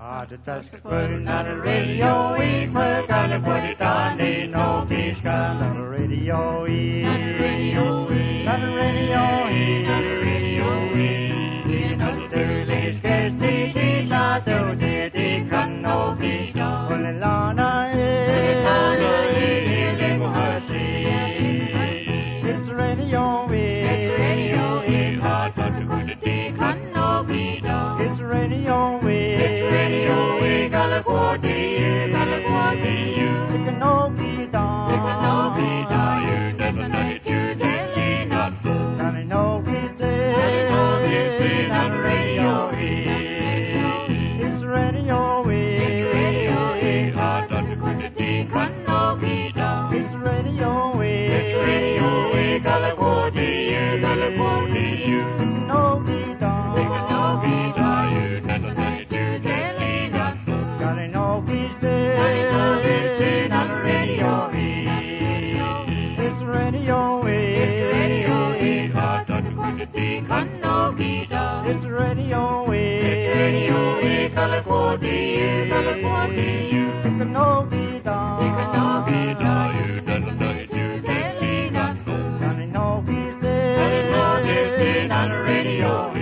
Not a radio, we put on the body down, they know peace. Not a radio, not a radio, not a radio, not a radio. Not a sterling, scarce the teacher, though they can no be done. When the Lana is, it's radio, it's radio, hard but to go to the can no be done. It's radio, it's radio, Galaguadi, you. It can no be done. It can no be done. You never know it, you telling us. Can I know he's dead? Can I know he's dead on radio? It's radio, it's radio, hard not to go to the can no be done. It's radio, Galaguadi, you. It can no be done. It can no be done. You never know it, you telling us. Can I know he's dead? Can I know he's dead on radio? It's radio, it's radio, hard not to go to the can no be done. It's radio, Galaguadi, you. It can no be done. It can no be done. You never know it, you telling us. Can I know he's dead? Can I know he's dead on radio?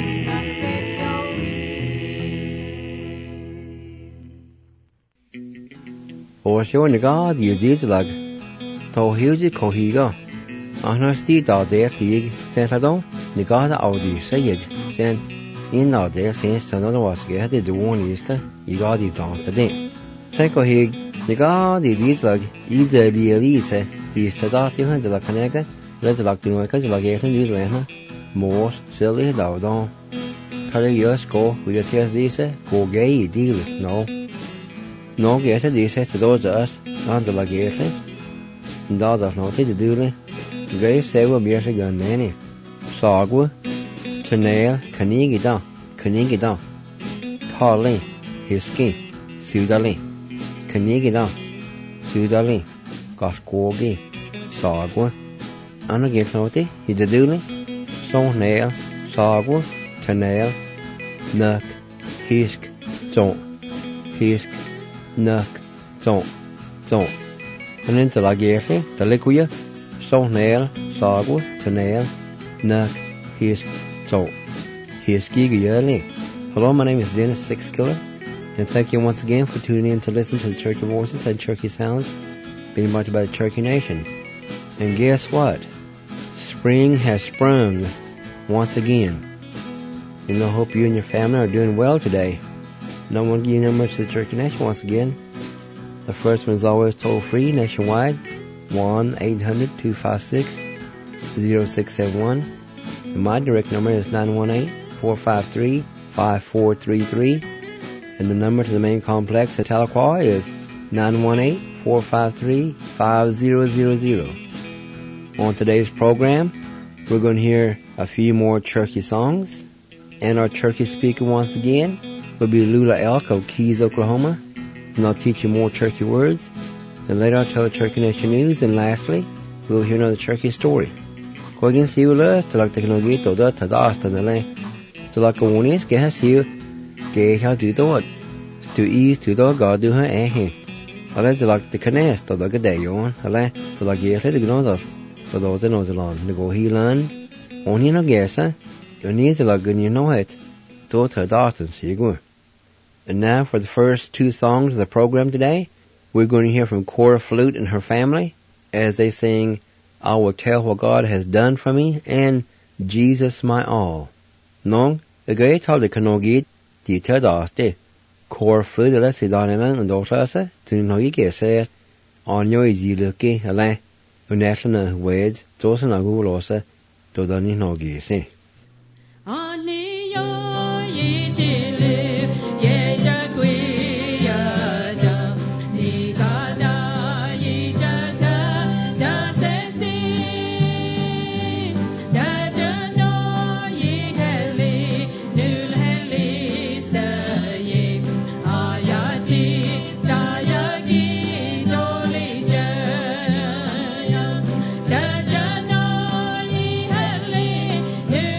Orsio na God you did lag to huge cohigo honestly da there dig sentado na God audi sayed sen in na there since another was get the one is you got it on today say cohig na God did lag either the elite the status in the canega let's like to make like getting this lena more silly down don carry your score with your test this go gay deal no que ese dice este dos as anda la que ese das no te dure gay se va bien se ganne sagwa chanel kanigida thale hiski sudali kanigida sudali kaskogi sagwa ana que no te dure son nail sagwa chanel nak hisk nak zon and into la gefe the likuya so nail sagwa nail nak his gigi. Hello, my name is Dennis Sixkiller, and thank you once again for tuning in to listen to the Cherokee Voices and Cherokee Sounds being brought to you by the Cherokee Nation. And guess what? Spring has sprung once again. And I hope you and your family are doing well today. No one give you numbers to the Cherokee Nation once again. The first one is always toll free nationwide, 1-800-256-0671. And my direct number is 918-453-5433. And the number to the main complex at Tahlequah is 918-453-5000. On today's program, we're going to hear a few more Cherokee songs. And our Cherokee speaker once again will be Lula Elk of Keys, Oklahoma, and I'll teach you more Cherokee words. Then later I'll tell the Cherokee Nation news, and lastly, we'll hear another Cherokee story. Go again, see you later. To like the Kanogito, the Tadasta, the Lay. To like a warning, get us here. Get how do the to ease to the God do her eh. I like to like the Canes, to like a day on. I like to like yes, the Gnodas. For those that know the lawn, to go he learn. Only no guess, eh? You need to like when you know it. To Tadasta, see you go. And now for the first two songs of the program today, we're going to hear from Cora Flute and her family as they sing I Will Tell What God Has Done For Me and Jesus My All. Non, a great tal de Kanogit, di Tadaste, Cora Flute, let's see Donovan and Dortasa, to Nogi Gesse, on your easy looky, a la, Unetana Wed, Dosan Agulosa, Dodani Nogi, see. Yeah.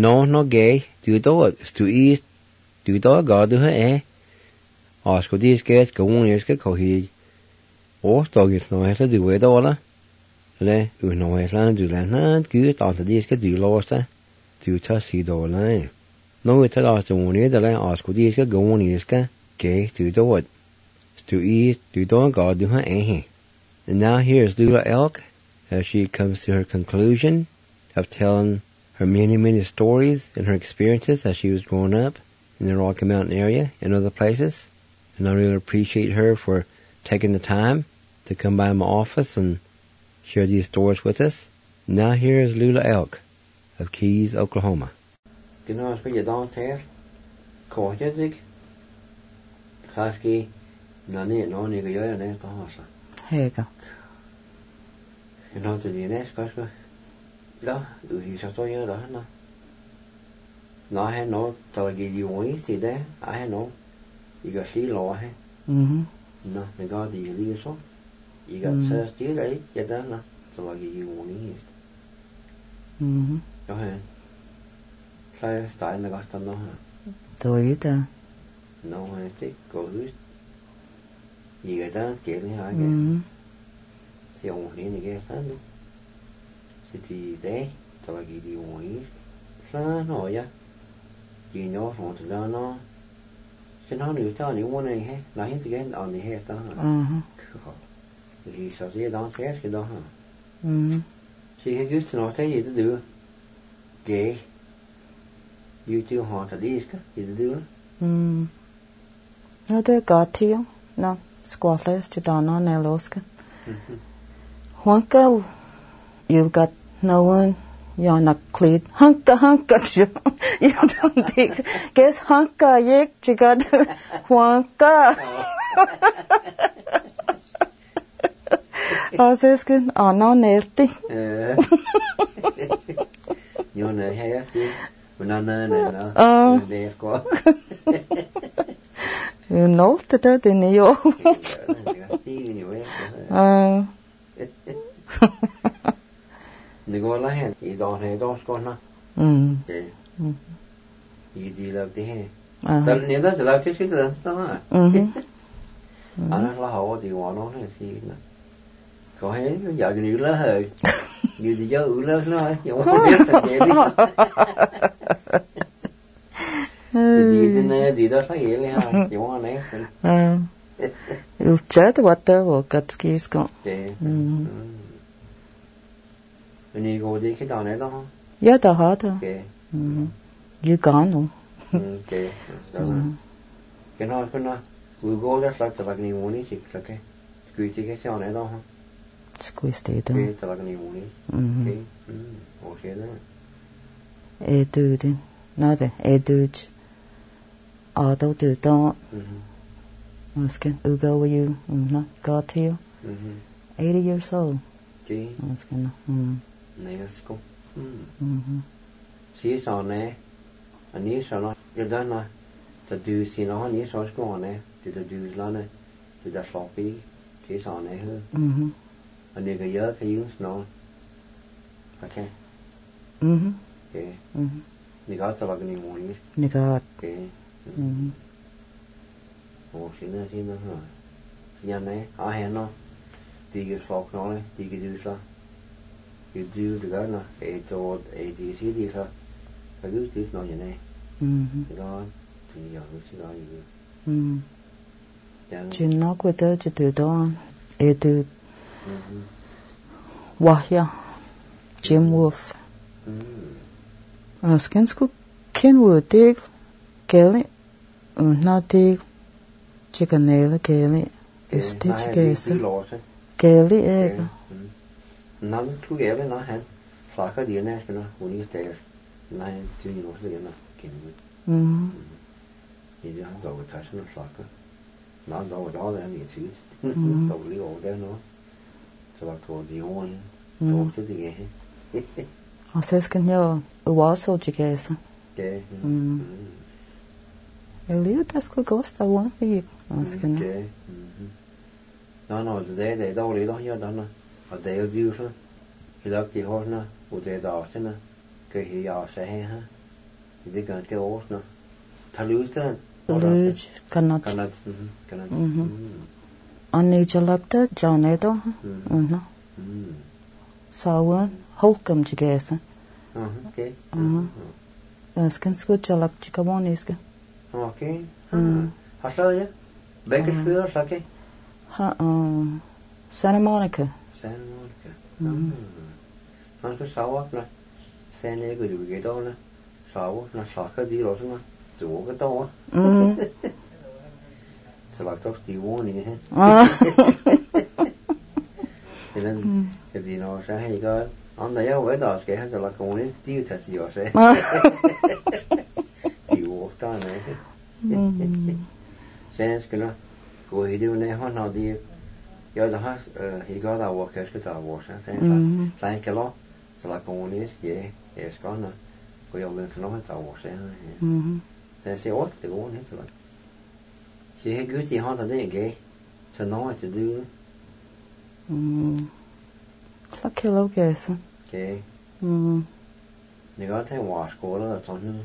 no gay, do to eat, do God do her ask what these guys go on is go he. Or dog is no to do with all. Le, no land do land, good on the these do lost, do to see the line. No, it's a last one here that I ask what these go on is gay, do it. To eat, do God do her And now here's Lula Elk as she comes to her conclusion of telling her many stories and her experiences as she was growing up in the Rocky Mountain area and other places. And I really appreciate her for taking the time to come by my office and share these stories with us. Now here's Lula Elk of Keys, Oklahoma. You know, it's you don't tell. Kojadik. Haski. Nani no ni goya ne to hasa. Hega. You know the DNS kaska. Da, du hi sa to ya da na. Na he no ta gi di woni ti de. I he no. You got see law he. Mhm. No, the god di li so. You got sa ti dai ya da na. So gi di woni. Mhm. Jo he. Sai stai na ga sta no ha. Toita. No he ti go ut. You got that get me ha ge. Mhm. Ti on ni ge sa no. Ti de ta gi di woni. Sa no ya. You know from the no. Can only tell you one in here. Now he's again on the hair down. Mhm. He says he don't ask you don't. Mhm. She had used to know tell you to do. Gay. You too haunt at these you to do. Mhm. No det gatio. No. Squatters to dana neloska. Hunka you've got no one. You're not clean. Hunka. You don't think. Guess hunka yek chigad hunka. Aseskin no nerti. You know hair no. There go. You know that in you. Ni går la hen I dag ska na. Det. I delar det här. Där ni där la till det där. Annars la ha det var någon här fina. Så här jag nu la hög. Như det gör ulla så jag har det det. Det där så här jag har nej. Il chat what the Katski ska. Men I går det inte där då? Ja, det har det. Okej. You gone. Okej. Kan ha kunna vi går där slags av ni måni typ okej. Skulle inte det så nej då? Skulle det då. Det var ni måni. Okej. Okej då. Du det. Nej det. Du. Då du då. Asking Ugo were you not got to you? 80 years old. Gee. Asking. Nej, sko. Sie sa nej. Ani sa no. Jag danna. Det du ser no ni sa sko nej. Det du lane. Det där sloppy. Sie sa nej hur. Ani ga gör kan ju no. Okej. Okej. Ni got så lag ni måni. Ni got. Okej. Och sen ha. Ja nej. Henne. Det är folk någon. Det är så. You do the gardener, det så. Jag just det någon nej. Det går till jag hur ska jag ju. Jinna kvita jitu då. Du. Wahya. Jim Wolf. Asken sku Kenwood dig. Kelly. Not dig. Chicanela Kelly. Stitch Kelly. Kelly None too ever not hand. Flaka the national when you stairs. 9 junior was the king. You don't go with touching a flaka. Not go with all them you choose. Totally all there no. So I told the one. Talk to the game. I says can you was so jigasa. Okay. Elliot that's good ghost I want for you. Okay. No, they don't really hear that. A day of you, he loved the horse, or they danced in a good he also, Det kan det også nå. Talustan. Luj kanat. Kanat. Anni jalakta janedo. Sawan holkam jigesa. Okay. Skan skut jalak chikawoniska. Okay. Hasla ja. Bakersfield, okay. Santa Monica. Santa Monica. Han skal sove når San Diego du get over. Sove når slakker de også når. Så går det over. Så lagt også de ordene her. Det de når så her gør. Andre jeg ved der skal han så lagt ordene. De jo tager de også. De ord der er. Sen skulle gå i det under hånd og de jeg der har gør der hvor kan skal der hvor så sen så kan lov så lagt ordene ja jeg skal nå gå jeg med til noget der hvor så så ser også det går helt så langt. Så jeg gør de har der det ikke så noget til det. Så kan lov gæse. Okay. Det går til warskole og sådan noget.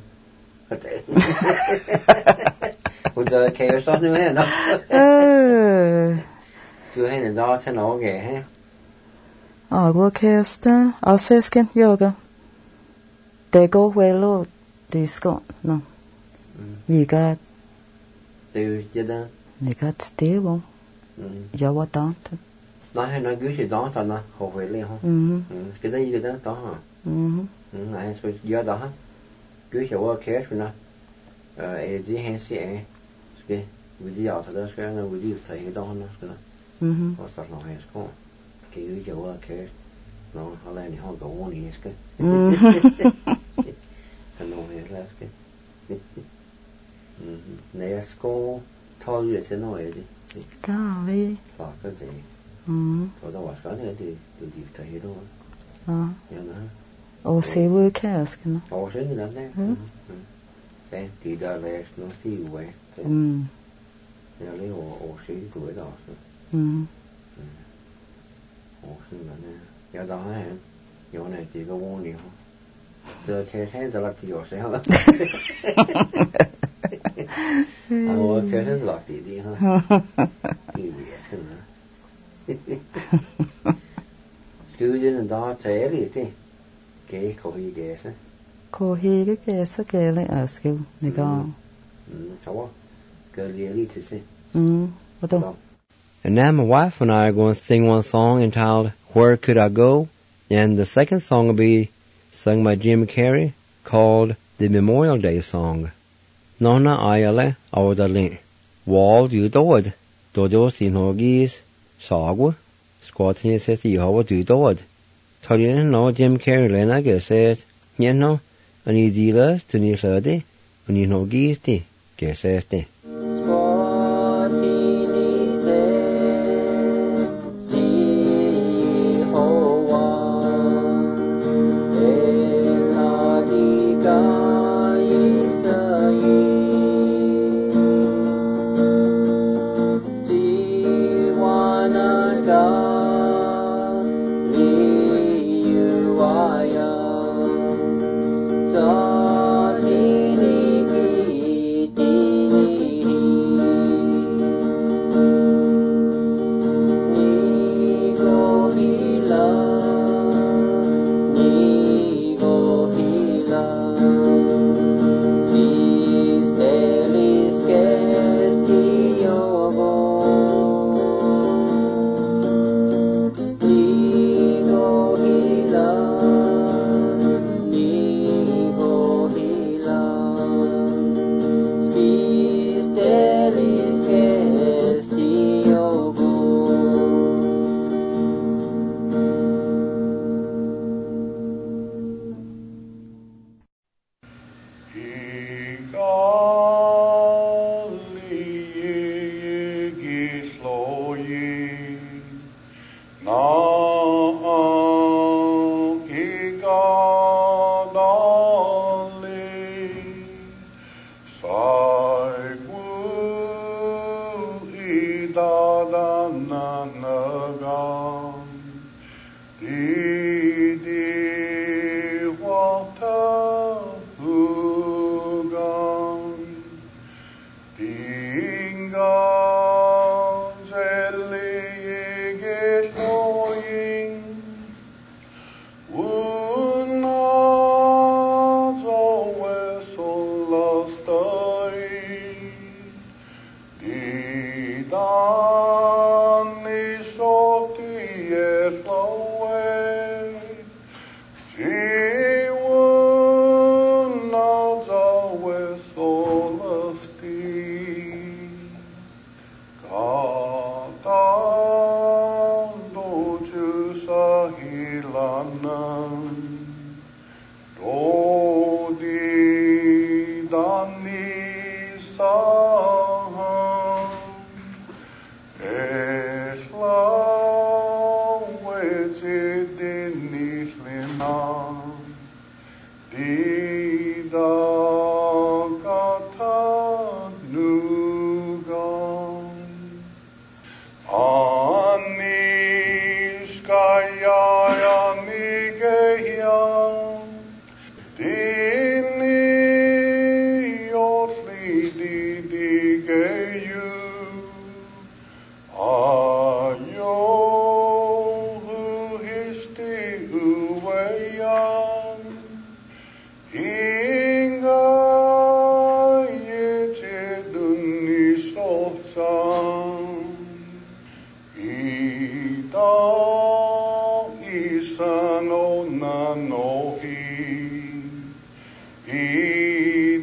Og så kan jeg så nu her nå. Du har en dag til Norge, hè? Agua kesta, asesken yoga. Det går vel og det skal no. Vi got Det er det. Vi got stable. Jeg var dant. Nej, når Gud siger dans, så vel ho. Skal det ikke det der? Nej, så jeg der. Gud jeg var kæft når det han siger skal vi de altså der skal når vi de tager det der skal og så når jeg skal Gud jeg var kæft når han i hånd går i skal så når jeg skal når jeg skal tage til noget af det Golly. Slakker det. Så der var skønt at det de tager det der. Ja, nej. Og se hvor kæsk nå. Og så den der. Ja, det der er noget stiv af. Jeg lever og se det du er der også. Og sådan der. Ja, der har han. Jo, nej, det går ordentligt. Så kan jeg have der lagt det også her. Og kan jeg have lagt det her. Det er sådan der. Studien der tager det. Kan kohi gæse. Kohi gæse gæle askiv. Nigar. Så var gør lige til se. Hvad da? And now my wife and I are going to sing one song entitled Where Could I Go? And the second song will be sung by Jim Carrey called The Memorial Day Song. Nonna ayale awdalin. Wall you doed. Dodo sinogis sagwa. Squatin says you how do doed. Tolien no Jim Carrey lena says, no, ani dealers to ni sade, ani no gisti, geseste.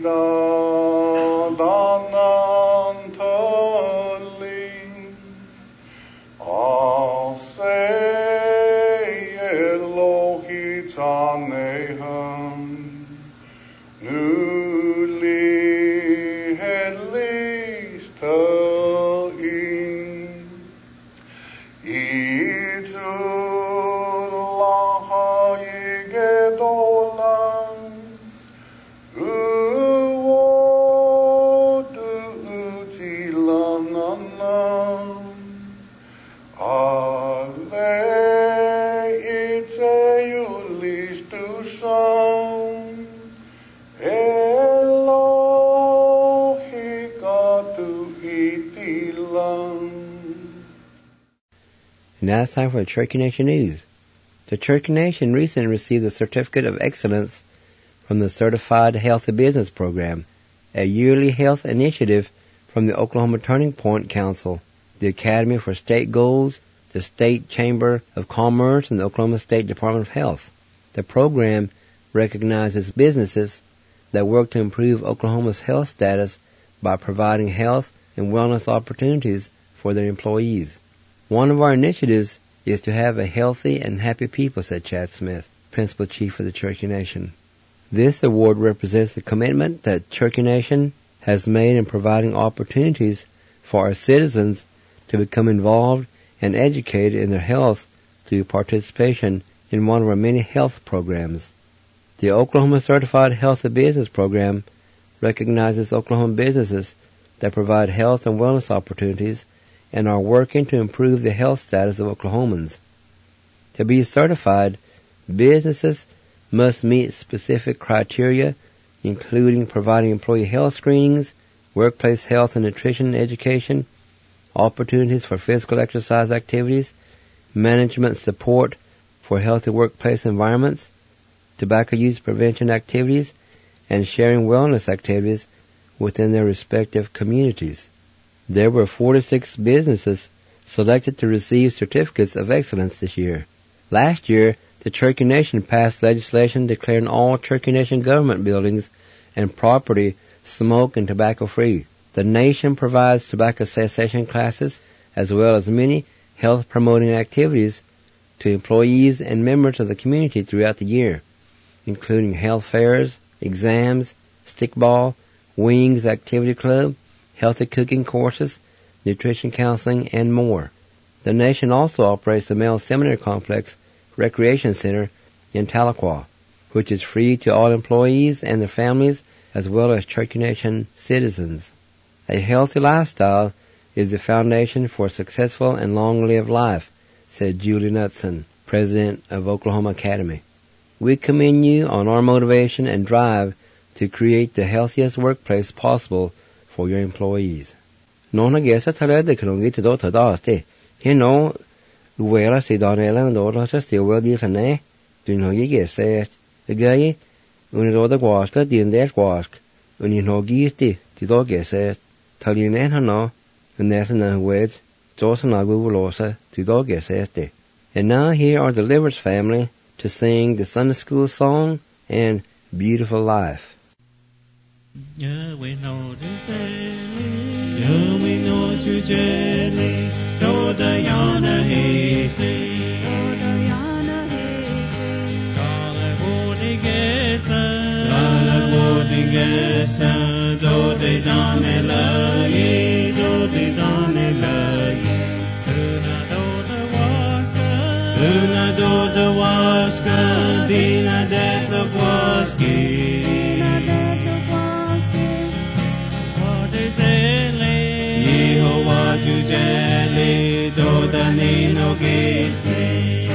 Now it's time for the Cherokee Nation News. The Cherokee Nation recently received a Certificate of Excellence from the Certified Healthy Business Program, a yearly health initiative from the Oklahoma Turning Point Council, the Academy for State Goals, the State Chamber of Commerce, and the Oklahoma State Department of Health. The program recognizes businesses that work to improve Oklahoma's health status by providing health and wellness opportunities for their employees. One of our initiatives is to have a healthy and happy people, said Chad Smith, Principal Chief of the Cherokee Nation. This award represents the commitment that Cherokee Nation has made in providing opportunities for our citizens to become involved and educated in their health through participation in one of our many health programs. The Oklahoma Certified Healthy Business Program recognizes Oklahoma businesses that provide health and wellness opportunities and are working to improve the health status of Oklahomans. To be certified, businesses must meet specific criteria, including providing employee health screenings, workplace health and nutrition education, opportunities for physical exercise activities, management support for healthy workplace environments, tobacco use prevention activities, and sharing wellness activities within their respective communities. There were 46 businesses selected to receive certificates of excellence this year. Last year, the Cherokee Nation passed legislation declaring all Cherokee Nation government buildings and property smoke and tobacco free. The nation provides tobacco cessation classes as well as many health promoting activities to employees and members of the community throughout the year, including health fairs, exams, stickball, wings activity club, healthy cooking courses, nutrition counseling, and more. The nation also operates the Male Seminary Complex Recreation Center in Tahlequah, which is free to all employees and their families as well as Cherokee Nation citizens. A healthy lifestyle is the foundation for a successful and long-lived life, said Julie Knutson, president of Oklahoma Academy. We commend you on our motivation and drive to create the healthiest workplace possible for your employees. Non gesa tale de krongi to do daste. You know, where I see Donella and all just still well this and eh. Do you know you get says the guy when it all the waska, the index wask. When you know gisti, the dog get says, tell you no, and there's no words, Johnson Agulosa, the dog get says. And now here are the Livers family to sing the Sunday School song and Beautiful Life. Yeah, we know to jelly, do the yana hate, Kala Bodigesa, do de danela, do de danela, Tuna do the waska, Dina de the waski. Jujeli do da nino gisi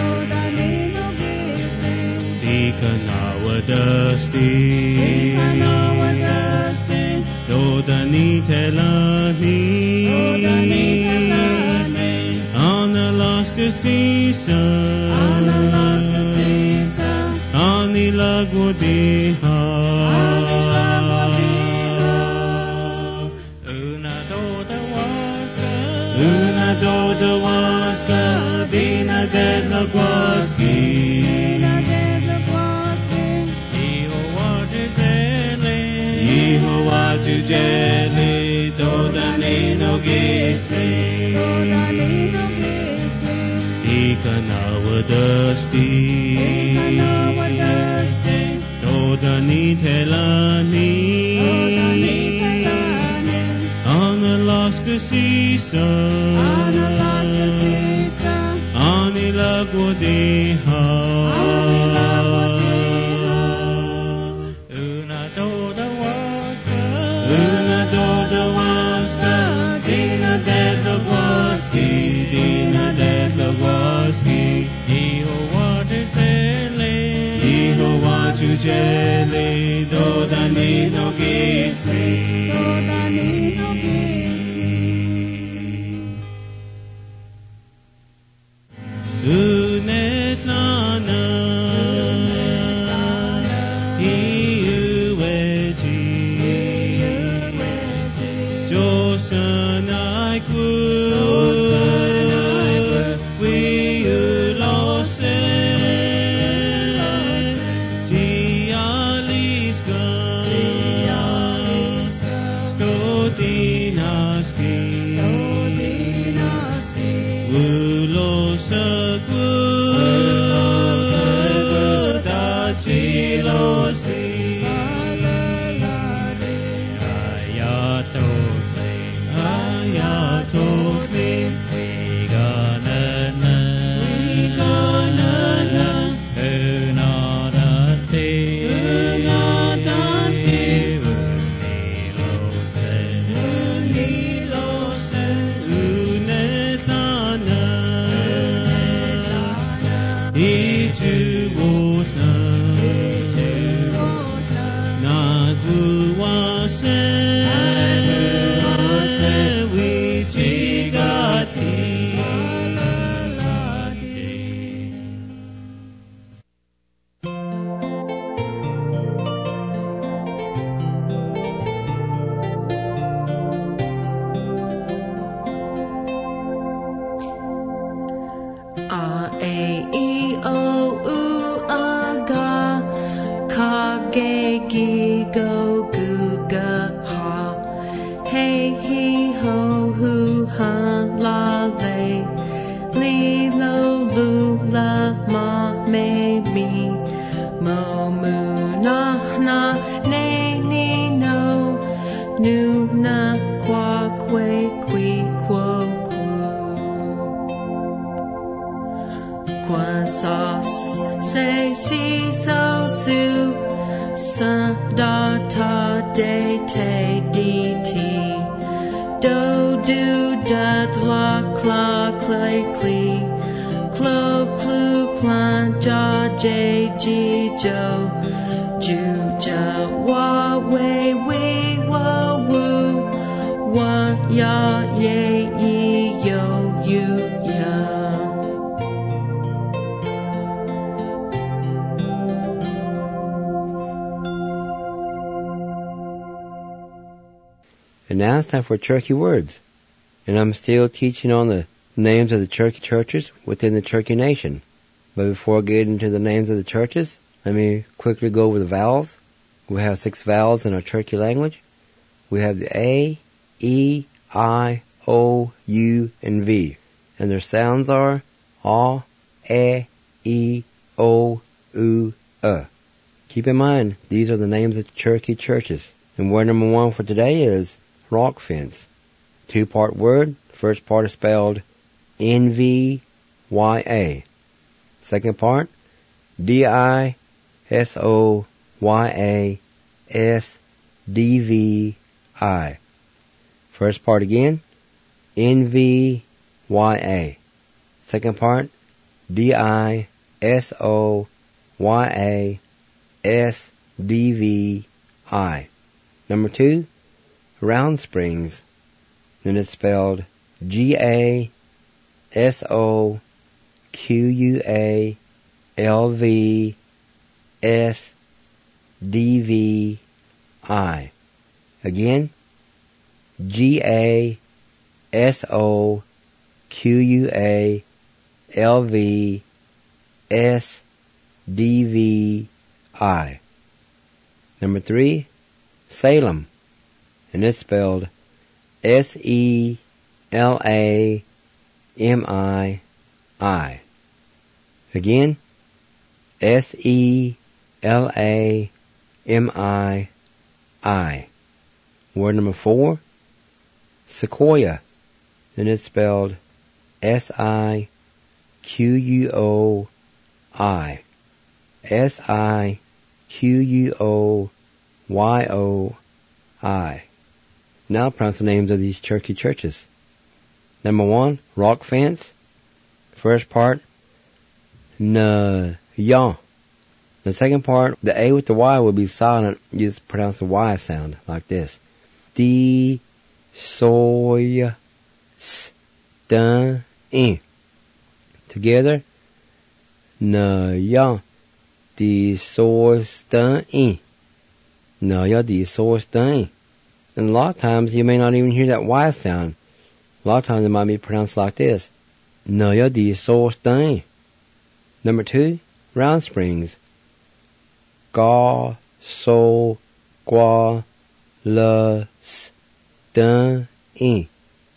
Dikanawa dusty do da ni telani on Alaska season on the Lagwadiha Una do the waska, Dina de la guaski. Iho Jeli Dodani no Gisi Ikanawadasti Dodani Telani Analaska Sisa Anilagwadeha Una Doda Waska Dina Dedla Waski Dina Dedla Waski Iho Watu Jeli Dodani no Gisi Unetlana Iuweji Josanai Kwu Wiulose Tialiska Stodinaski Wulosa Chilosi Ayatokli Viganana Unadati Unilose Unetlana Ijuwota And now it's time for Cherokee Words. And I'm still teaching on the names of the Cherokee churches within the Cherokee Nation. But before I get into the names of the churches, let me quickly go over the vowels. We have 6 vowels in our Cherokee language. We have the A, E, I, O, U, and V. And their sounds are A, E, O, U, Keep in mind, these are the names of the Cherokee churches. And word number 1 for today is rock fence. 2-part word. First part is spelled N-V-Y-A. Second part, D-I-S-O-Y-A-S-D-V-I. First part again, N-V-Y-A. Second part, D-I-S-O-Y-A-S-D-V-I. Number 2, Round Springs. Then it's spelled G-A-S-O-Q-U-A-L-V-S-D-V-I. Again, G-A-S-O-Q-U-A-L-V-S-D-V-I. Number 3, Salem. and it's spelled S-E-L-A-M-I-I. Again, S-E-L-A-M-I-I. Word number 4, sequoia, and it's spelled S-I-Q-U-O-I. S-I-Q-U-O-Y-O-I. Now pronounce the names of these Cherokee churches. Number 1, Rock Fence. First part, N-Y. The second part, the A with the Y will be silent. You just pronounce the Y sound like this. D-soy-s-t-in. Together, N-ya. D-soy-s-t-in. N-ya, D-soy-s-t-in. And a lot of times you may not even hear that Y sound. A lot of times it might be pronounced like this. N-ya, D-soy-s-t-in. Number 2, Round Springs. Ga-so-gwa-la-s-t-in.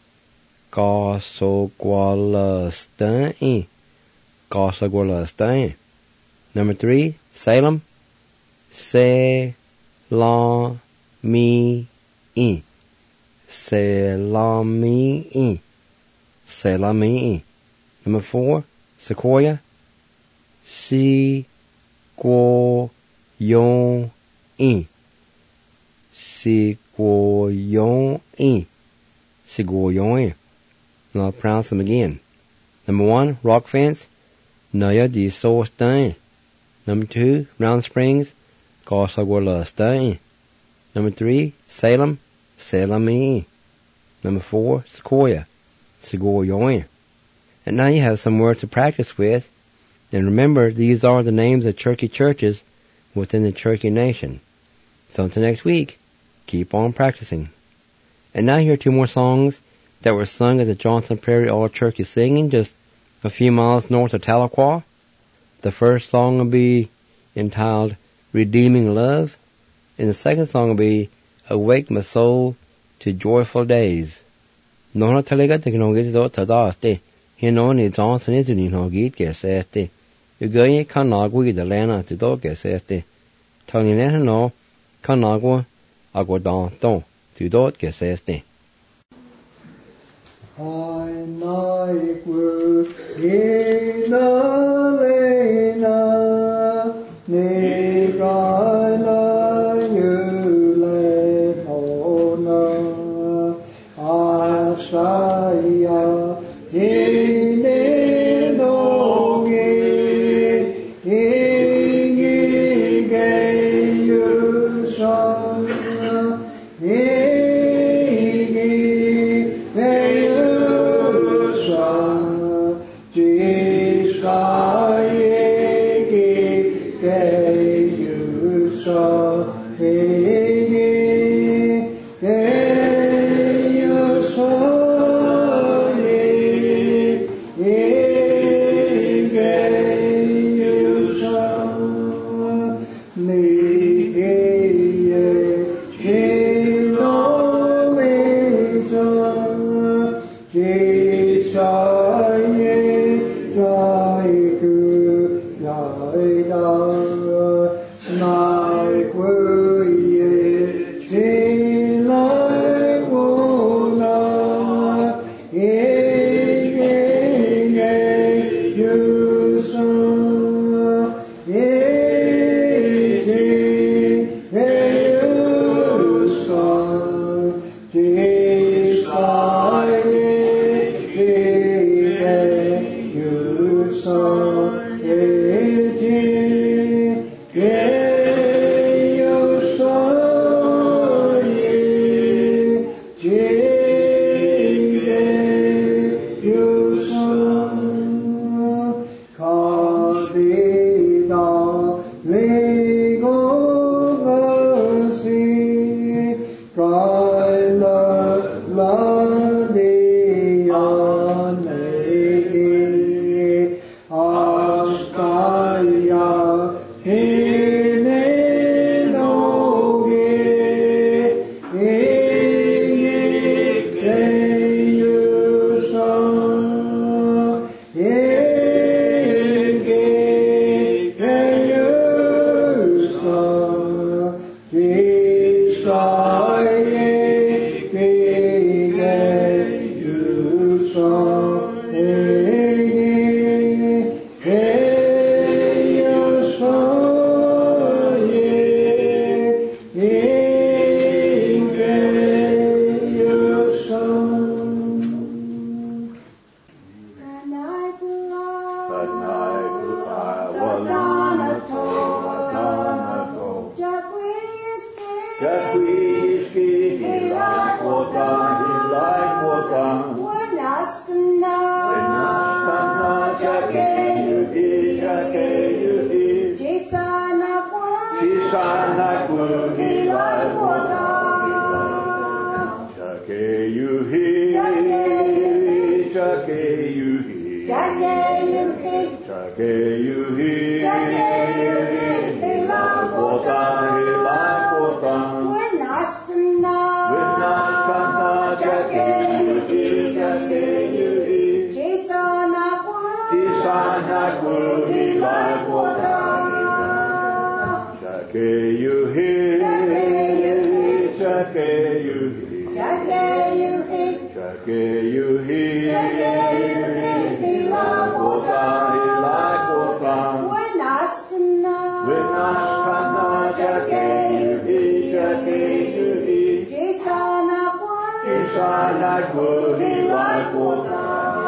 Ga-so-gwa-la-s-t-in. Ga-so-gwa-la-s-t-in. Number 3, Salem. Se-la-mi-in. Se-la-mi-in. Se-la-mi-in. Number 4, Sequoia. Si-gwo-yon-in. Si-gwo-yon-in. Si-gwo-yon-in. Now I'll pronounce them again. Number 1, Rock Fence. N-ya, D-so-s-t-in. Number 2, Round Springs. Ga-so-gwa-la-s-t-in. Number 3, Salem. Se-la-mi-in. Number 4, Sequoia. Si-gwo-yon-in. And now you have some words to practice with. And remember, these are the names of Cherokee churches within the Cherokee Nation. So until next week, keep on practicing. And now here are 2 more songs that were sung at the Johnson Prairie All Cherokee Singing just a few miles north of Tahlequah. The first song will be entitled Redeeming Love, and the second song will be Awake My Soul to Joyful Days. Nona talaga teknologi do tadaste. Hinoni Johnson is in Hogit Gesete. You go in Kanagui the Lana to do Gesete. Tony Nano Kanagua Aguadon to do Gesete. I like work in a lena, Nigana, you let hona, Ashaya, in enogi, ingige, you shine, whiskey, he like water, he like water. When Astana, Jake you did. Jisana Ku, he like water. Jake you hid, Jake you hid. Jake you hid, he like water, he like water. When Astana, Jake you hid. Jisana Ku, he like water. Jake you hid, Jake you hid. Jake you hid, he like water, he like water. When Astana, Jake you hid. Jisana Ku, he like water.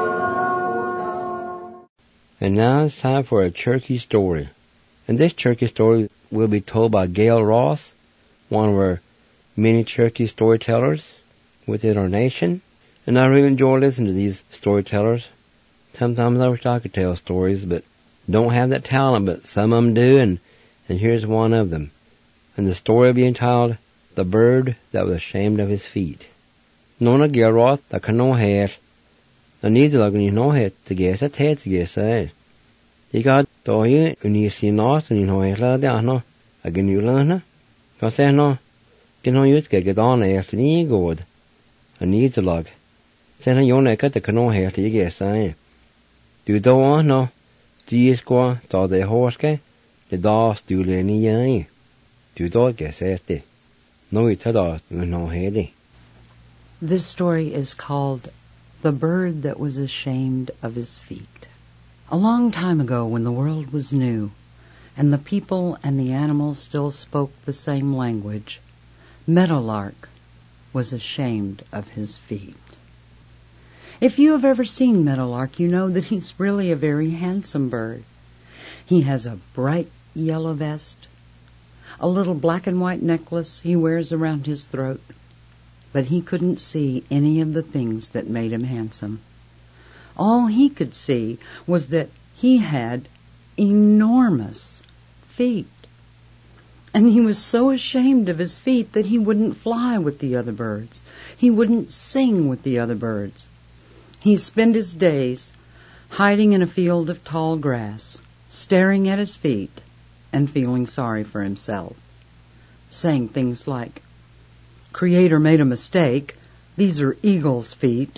And now it's time for a Cherokee story. And this Cherokee story will be told by Gail Ross, one of our many Cherokee storytellers within our nation. And I really enjoy listening to these storytellers. Sometimes I wish I could tell stories, but don't have that talent, but some of them do, and here's one of them. And the story will be entitled, The Bird That Was Ashamed of His Feet. Nona Gail Ross, the canoe hat. The needs of the no hat to guess, a head to guess, eh? You got to you, and you see not, and you know, I no, again you learn, because I know, you know, you get on after you go. I need to log. Sen you neck at the canoe hat to guess, eh? Do do on, no? Do you score, to the horse, the dogs do any, eh? Do do guess, eh? No, it's a dog, you know, heady. This story is called The Bird That Was Ashamed of His Feet. A long time ago, when the world was new, and the people and the animals still spoke the same language, Meadowlark was ashamed of his feet. If you have ever seen Meadowlark, you know that he's really a very handsome bird. He has a bright yellow vest, a little black and white necklace he wears around his throat, but he couldn't see any of the things that made him handsome. All he could see was that he had enormous feet. And he was so ashamed of his feet that he wouldn't fly with the other birds. He wouldn't sing with the other birds. He spent his days hiding in a field of tall grass, staring at his feet and feeling sorry for himself, saying things like, "Creator made a mistake. These are eagle's feet."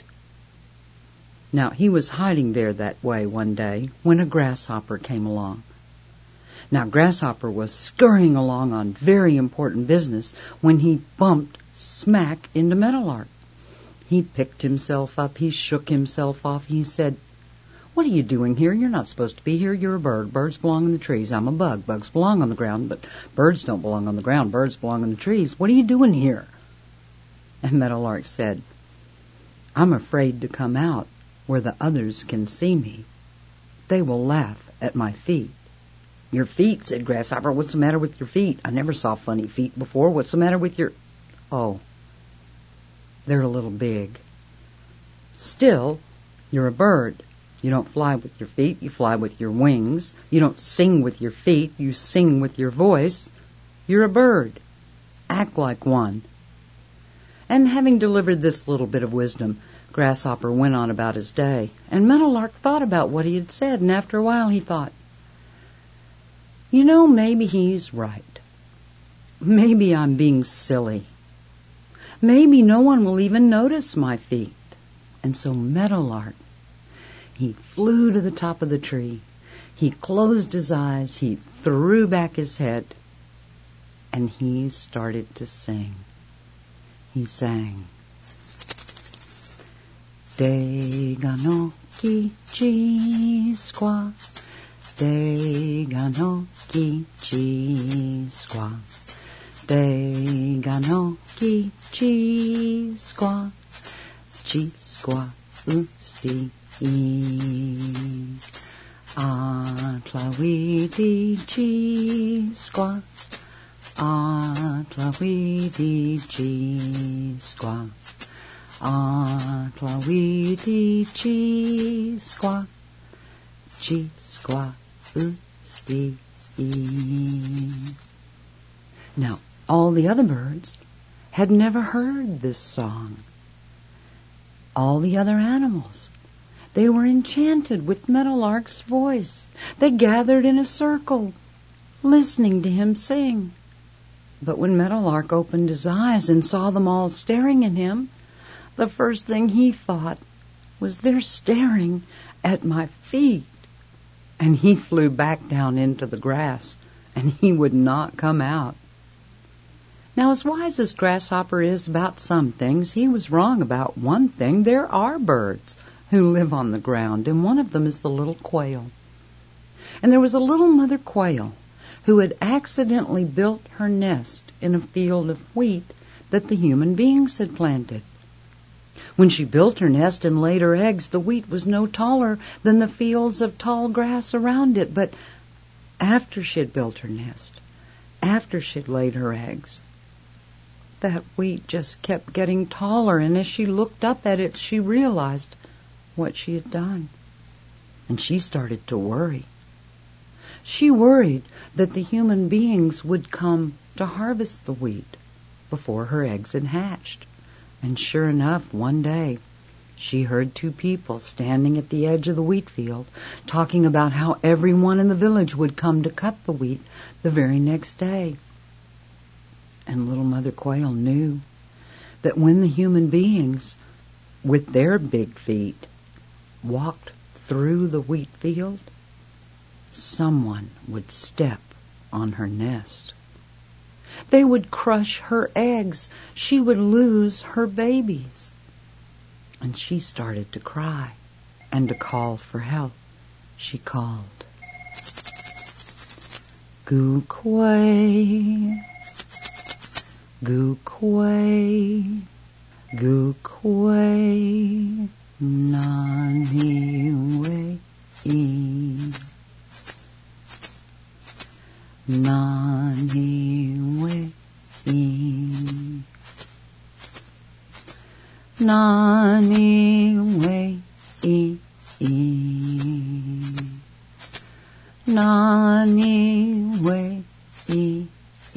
Now, he was hiding there that way one day when a grasshopper came along. Now, Grasshopper was scurrying along on very important business when he bumped smack into Meadowlark. He picked himself up, he shook himself off, he said, "What are you doing here? You're not supposed to be here. You're a bird. Birds belong in the trees. I'm a bug. Bugs belong on the ground, but birds don't belong on the ground. Birds belong in the trees. What are you doing here?" And Meadowlark said, "I'm afraid to come out where the others can see me. They will laugh at my feet." "Your feet," said Grasshopper. "What's the matter with your feet? I never saw funny feet before. What's the matter with your—" "Oh, they're a little big." "Still, you're a bird. You don't fly with your feet, you fly with your wings. You don't sing with your feet, you sing with your voice. You're a bird. Act like one." And having delivered this little bit of wisdom, Grasshopper went on about his day. And Meadowlark thought about what he had said, and after a while he thought, "You know, maybe he's right. Maybe I'm being silly. Maybe no one will even notice my feet." And so Meadowlark, he flew to the top of the tree. He closed his eyes. He threw back his head. And he started to sing. He sang, "Deganoki chi-squaw, Deganoki chi-squaw, Deganoki chi-squaw, chi-squaw usti-e, Atlawiti chi-squaw, Atla-wee-dee-gee, Atla-wee-dee-gee, squawk, gee, squawk, oo-dee. Now, all the other birds had never heard this song. All the other animals, they were enchanted with Meadowlark's voice. They gathered in a circle, listening to him sing. But when Meadowlark opened his eyes and saw them all staring at him, the first thing he thought was, they're staring at my feet. And he flew back down into the grass, and he would not come out. Now, as wise as Grasshopper is about some things, he was wrong about one thing. There are birds who live on the ground, and one of them is the little quail. And there was a little mother quail who had accidentally built her nest in a field of wheat that the human beings had planted. When she built her nest and laid her eggs, the wheat was no taller than the fields of tall grass around it. But after she had built her nest, after she had laid her eggs, that wheat just kept getting taller, and as she looked up at it, she realized what she had done. And she started to worry. She worried that the human beings would come to harvest the wheat before her eggs had hatched. And sure enough, one day, she heard two people standing at the edge of the wheat field talking about how everyone in the village would come to cut the wheat the very next day. And little Mother Quail knew that when the human beings, with their big feet, walked through the wheat field, someone would step on her nest. They would crush her eggs. She would lose her babies. And she started to cry and to call for help. She called, "Goo-quay, goo-quay, goo-quay, nani-way-ee, nani-way-ee, nani-way-ee, nani-way-ee."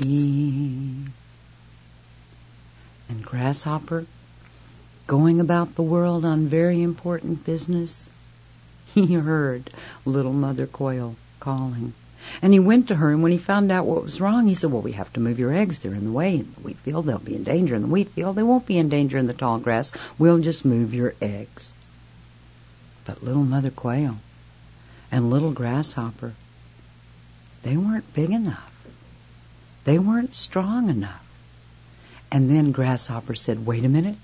And Grasshopper, going about the world on very important business, he heard little Mother Quail calling. And he went to her, and when he found out what was wrong, he said, "Well, we have to move your eggs. They're in the way in the wheat field. They'll be in danger in the wheat field. They won't be in danger in the tall grass. We'll just move your eggs." But little Mother Quail and little Grasshopper, they weren't big enough. They weren't strong enough. And then Grasshopper said, wait a minute.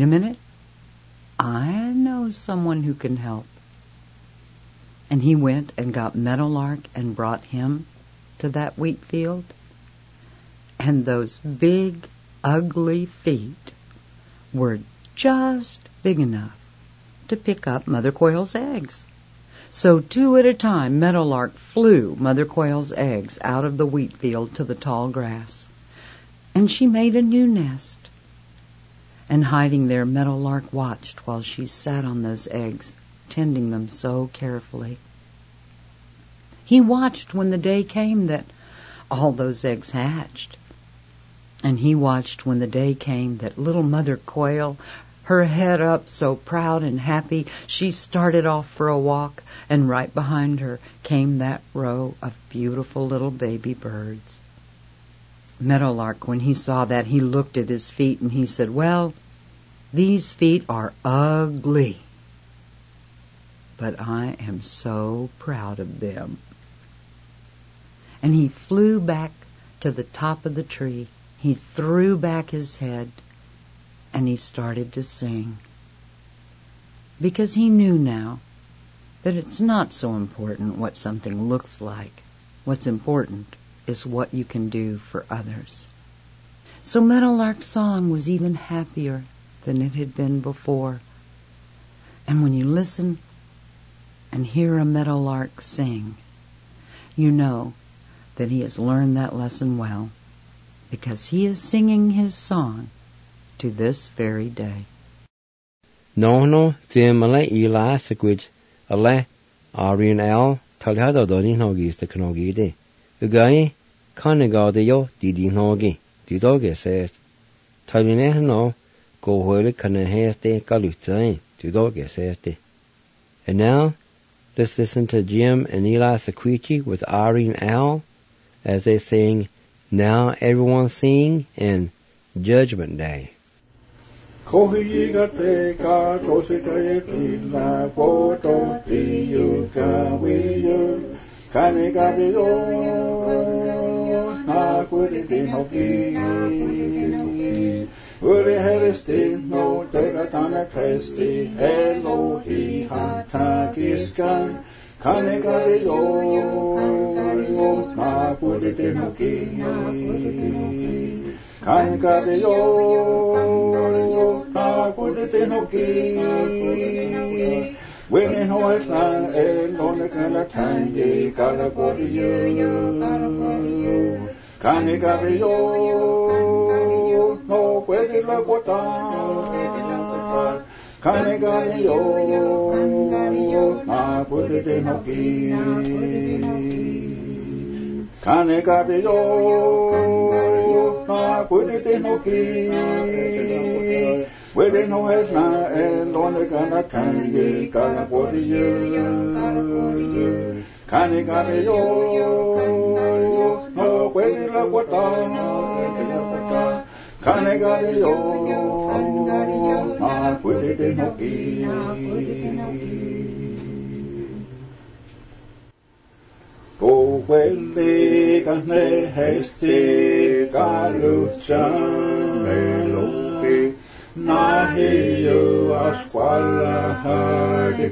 I know someone who can help." And he went and got Meadowlark and brought him to that wheat field. And those big, ugly feet were just big enough to pick up Mother Quail's eggs. So 2 at a time, Meadowlark flew Mother Quail's eggs out of the wheat field to the tall grass. And she made a new nest. And hiding there, Meadowlark watched while she sat on those eggs, tending them so carefully. He watched when the day came that all those eggs hatched. And he watched when the day came that little Mother Quail, her head up so proud and happy, she started off for a walk, and right behind her came that row of beautiful little baby birds. Meadowlark, when he saw that, he looked at his feet and he said, "Well, these feet are ugly, but I am so proud of them." And he flew back to the top of the tree. He threw back his head and he started to sing. Because he knew now that it's not so important what something looks like. What's important is what you can do for others. So Meadowlark's song was even happier than it had been before. And when you listen and hear a meadowlark sing, you know that he has learned that lesson well, because he is singing his song to this very day. No, Timale Eli Sequid, Ale, Arian Al, Talhado Doni Nogis the Kanogide. The guy, Connegadio, Didi Nogi, Didoge says, Taline no, go wholly Canaheste Galutain, Didoge says. And now, let's listen to Jim and Eli Sequichi with Arian Al as they sing Now Everyone's Singing in Judgment Day. Kohiga te ka tose ka e tina poto ti yu ka wiyu kane ka te o na kuri ti hoki uri heristi no te ka tana testi Elohi hata kiskan kane ka te o na kuri ti hoki kane ka te o na kuri ti hoki Wene hoa na e lona kana tangi kala kori yu Kani kari yo no puede la kota Kani kari yo na puede te hoki Kani kari yo na puede te hoki Wele no es na e lona kana tangi kala kori yu Kani kari yo no puede la kota Kani kari yo na puede te hoki Go wele kane hesti kaluchan Elohi Nahi yu asquala hage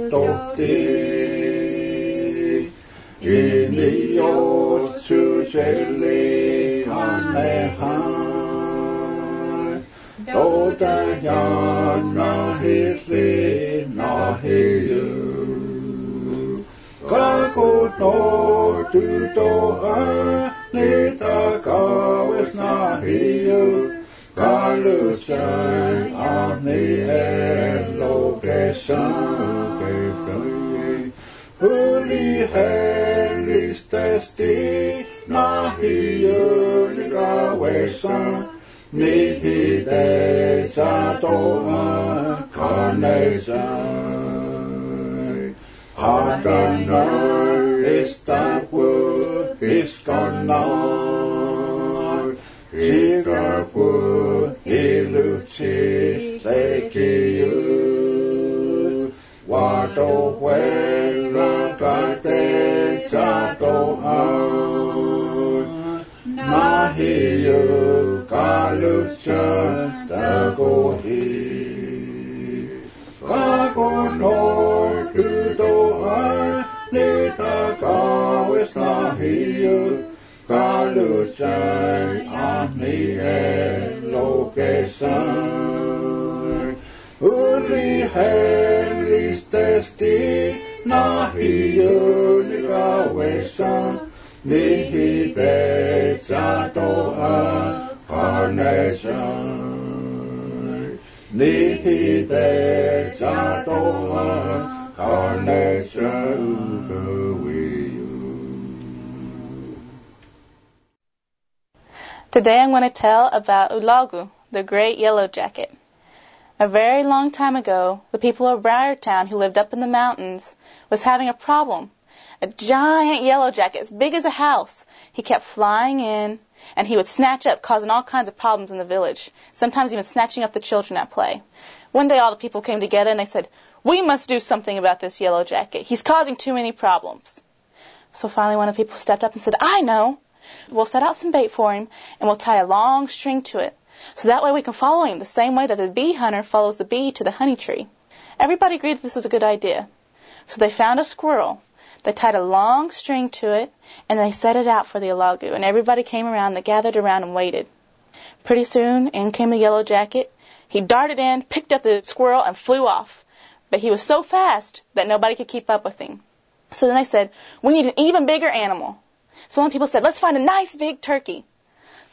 gutoti Ini yo suseli anehan Dota ya nahi yu Kaku no tutoa Nita kawes nahi yu Kalusan ani location Huli helis testi nahi unigawesan Nihi te satoa kanesan Hadana istapu iskanar Sigapu iluci lekiu Wato wela kate satohan Nahiyu kaluca tagohi Kagunor tudohan Nita kawes nahiyu Kalucai ani location Uli helis testi nahi unigawesan Nihi te satoa carnation Nihi te satoa carnation Today I'm going to tell about Ulagu, the great yellow jacket. A very long time ago, the people of Briartown who lived up in the mountains was having a problem. A giant yellow jacket as big as a house. He kept flying in, and he would snatch up, causing all kinds of problems in the village, sometimes even snatching up the children at play. One day all the people came together and they said, "We must do something about this yellow jacket. He's causing too many problems." So finally one of the people stepped up and said, "I know. We'll set out some bait for him, and we'll tie a long string to it. So that way we can follow him the same way that the bee hunter follows the bee to the honey tree." Everybody agreed that this was a good idea. So they found a squirrel. They tied a long string to it, and they set it out for the Ulagu, and everybody came around. They gathered around and waited. Pretty soon, in came the yellow jacket. He darted in, picked up the squirrel, and flew off. But he was so fast that nobody could keep up with him. So then they said, "We need an even bigger animal." So one people said, "Let's find a nice big turkey."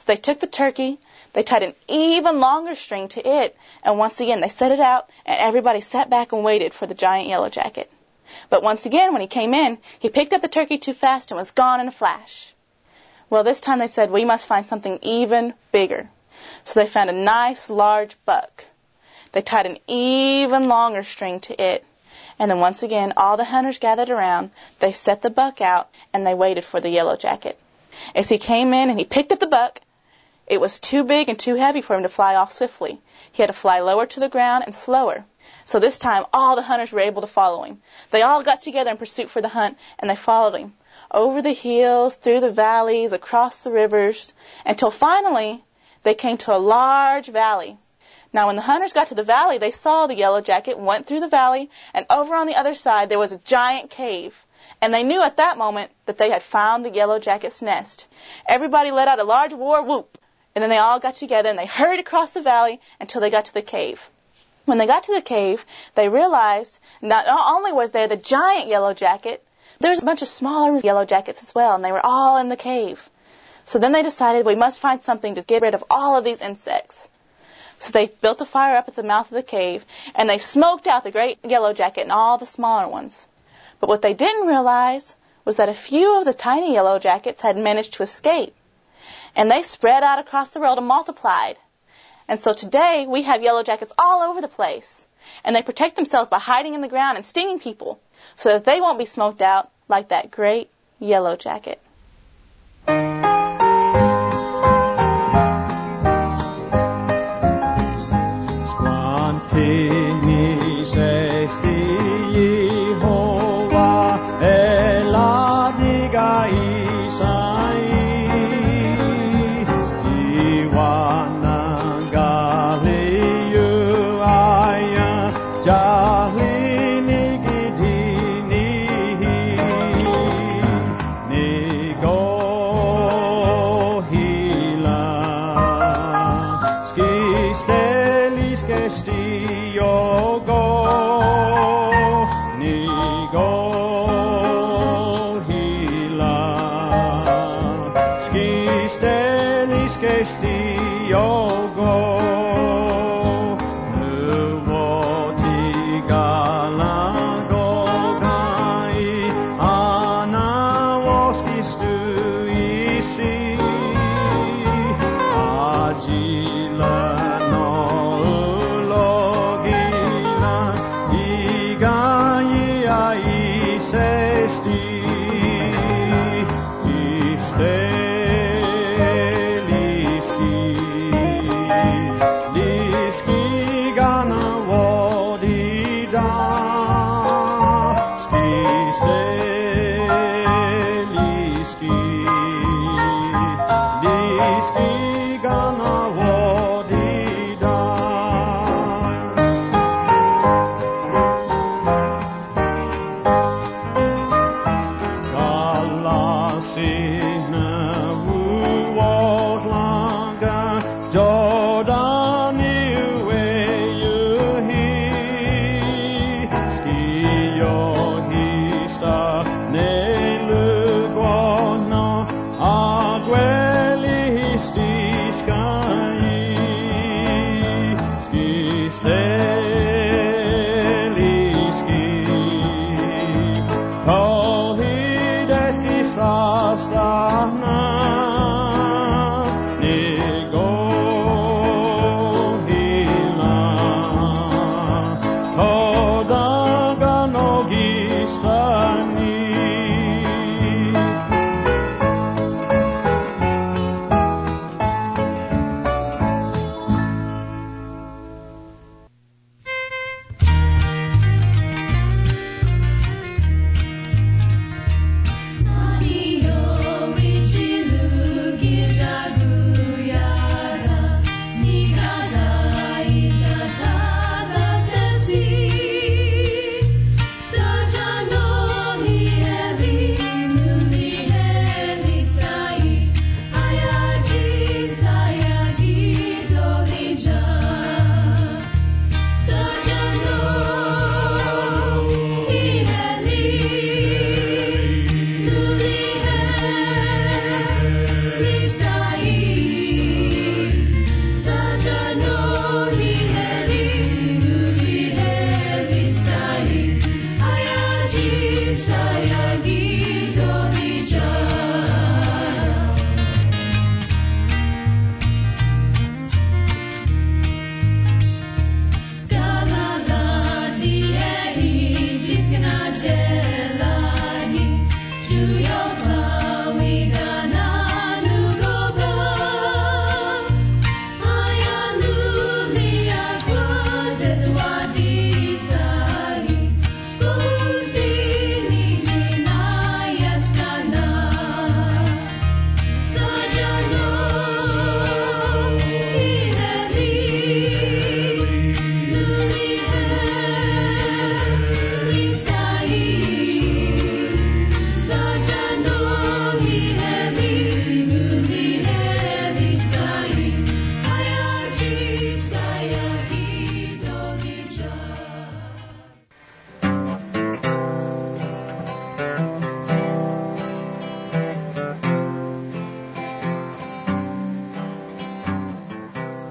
So they took the turkey, they tied an even longer string to it, and once again they set it out, and everybody sat back and waited for the giant yellow jacket. But once again, when he came in, he picked up the turkey too fast and was gone in a flash. Well, this time they said, we must find something even bigger. So they found a nice large buck. They tied an even longer string to it. And then once again, all the hunters gathered around, they set the buck out, and they waited for the yellow jacket. As he came in and he picked up the buck, it was too big and too heavy for him to fly off swiftly. He had to fly lower to the ground and slower. So this time, all the hunters were able to follow him. They all got together in pursuit for the hunt, and they followed him over the hills, through the valleys, across the rivers, until finally they came to a large valley. Now, when the hunters got to the valley, they saw the yellow jacket, went through the valley, and over on the other side there was a giant cave. And they knew at that moment that they had found the yellow jacket's nest. Everybody let out a large war whoop, and then they all got together and they hurried across the valley until they got to the cave. When they got to the cave, they realized not only was there the giant yellow jacket, there was a bunch of smaller yellow jackets as well, and they were all in the cave. So then they decided, we must find something to get rid of all of these insects. So they built a fire up at the mouth of the cave, and they smoked out the great yellow jacket and all the smaller ones. But what they didn't realize was that a few of the tiny yellow jackets had managed to escape, and they spread out across the world and multiplied. And so today, we have yellow jackets all over the place. And they protect themselves by hiding in the ground and stinging people so that they won't be smoked out like that great yellow jacket. Lord.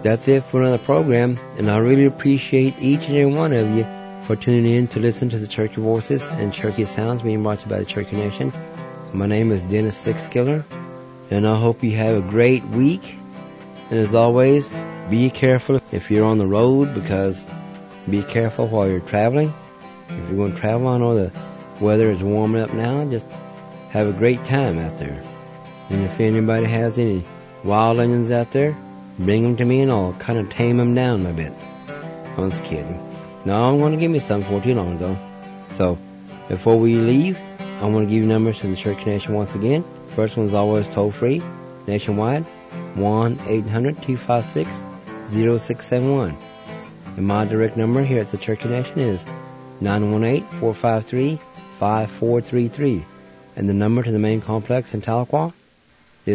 That's it for another program, and I really appreciate each and every one of you for tuning in to listen to the Cherokee Voices and Cherokee Sounds being brought to you by the Cherokee Nation. My name is Dennis Sixkiller, and I hope you have a great week. And as always, be careful if you're on the road, because be careful while you're traveling. If you're going to travel, I know the weather is warming up now. Just have a great time out there. And if anybody has any wild onions out there, bring them to me and I'll kind of tame them down a bit. I'm just kidding. No, I'm going to give me some for too long though. So, before we leave, I want to give you numbers to the Cherokee Nation once again. First one's always toll free, nationwide, 1-800-256-0671. And my direct number here at the Cherokee Nation is 918-453-5433. And the number to the main complex in Tahlequah is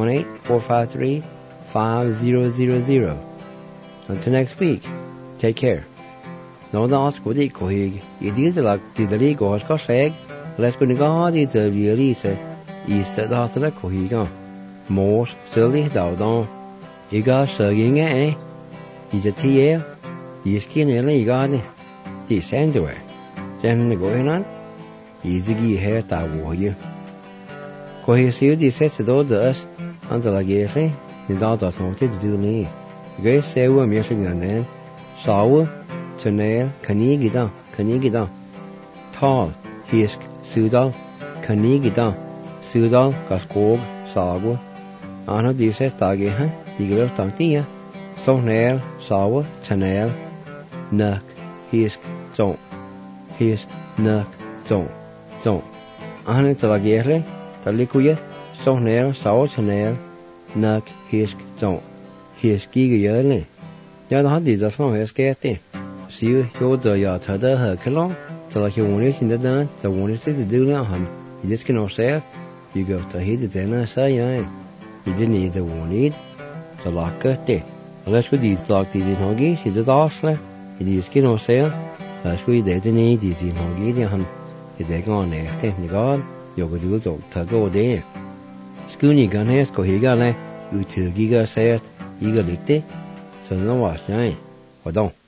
918-453-5000. Until next week, take care. No da os kodi kohig, idil lag tidali gohas ka seg, let's go niga di the yelise, east da hasla kohiga. Mors silly dawdon. Iga saging eh. Is a TL, the skin ele igade. The sandware. Then the going on. Easy hair ta warrior. Cohesive the sets of us until I guess the daughter something to do me. Grace say we're missing and then sour, tonale, canigida. Tall, hisk, sudal, canigida, sudal, cascog, sagwa. Anna the set daggy, huh? The girl tantia. So nail, sour, tonale, nuck, hisk, don't. Hisk, nuck, don't. Anna till I guess Talikuya, so nail, sour, tonale, nuck, hisk, don't. Hisk, giga yearly. The other hundred is long as getty. See you, you're the yacht, her kilong, till like you want it in the dun, the one is to do now, hum. You just cannot say, you go to hit the dinner, say, you didn't need the one eat, the lock at it. Let's go these lock these in hoggy, she does awfully, it is cannot say, let's go they need these in hoggy, the hum. If they're gone next time, the god, you're going to do to go there. Scoony gun has go he got you two giga say it, you got it, so no wash, or don't.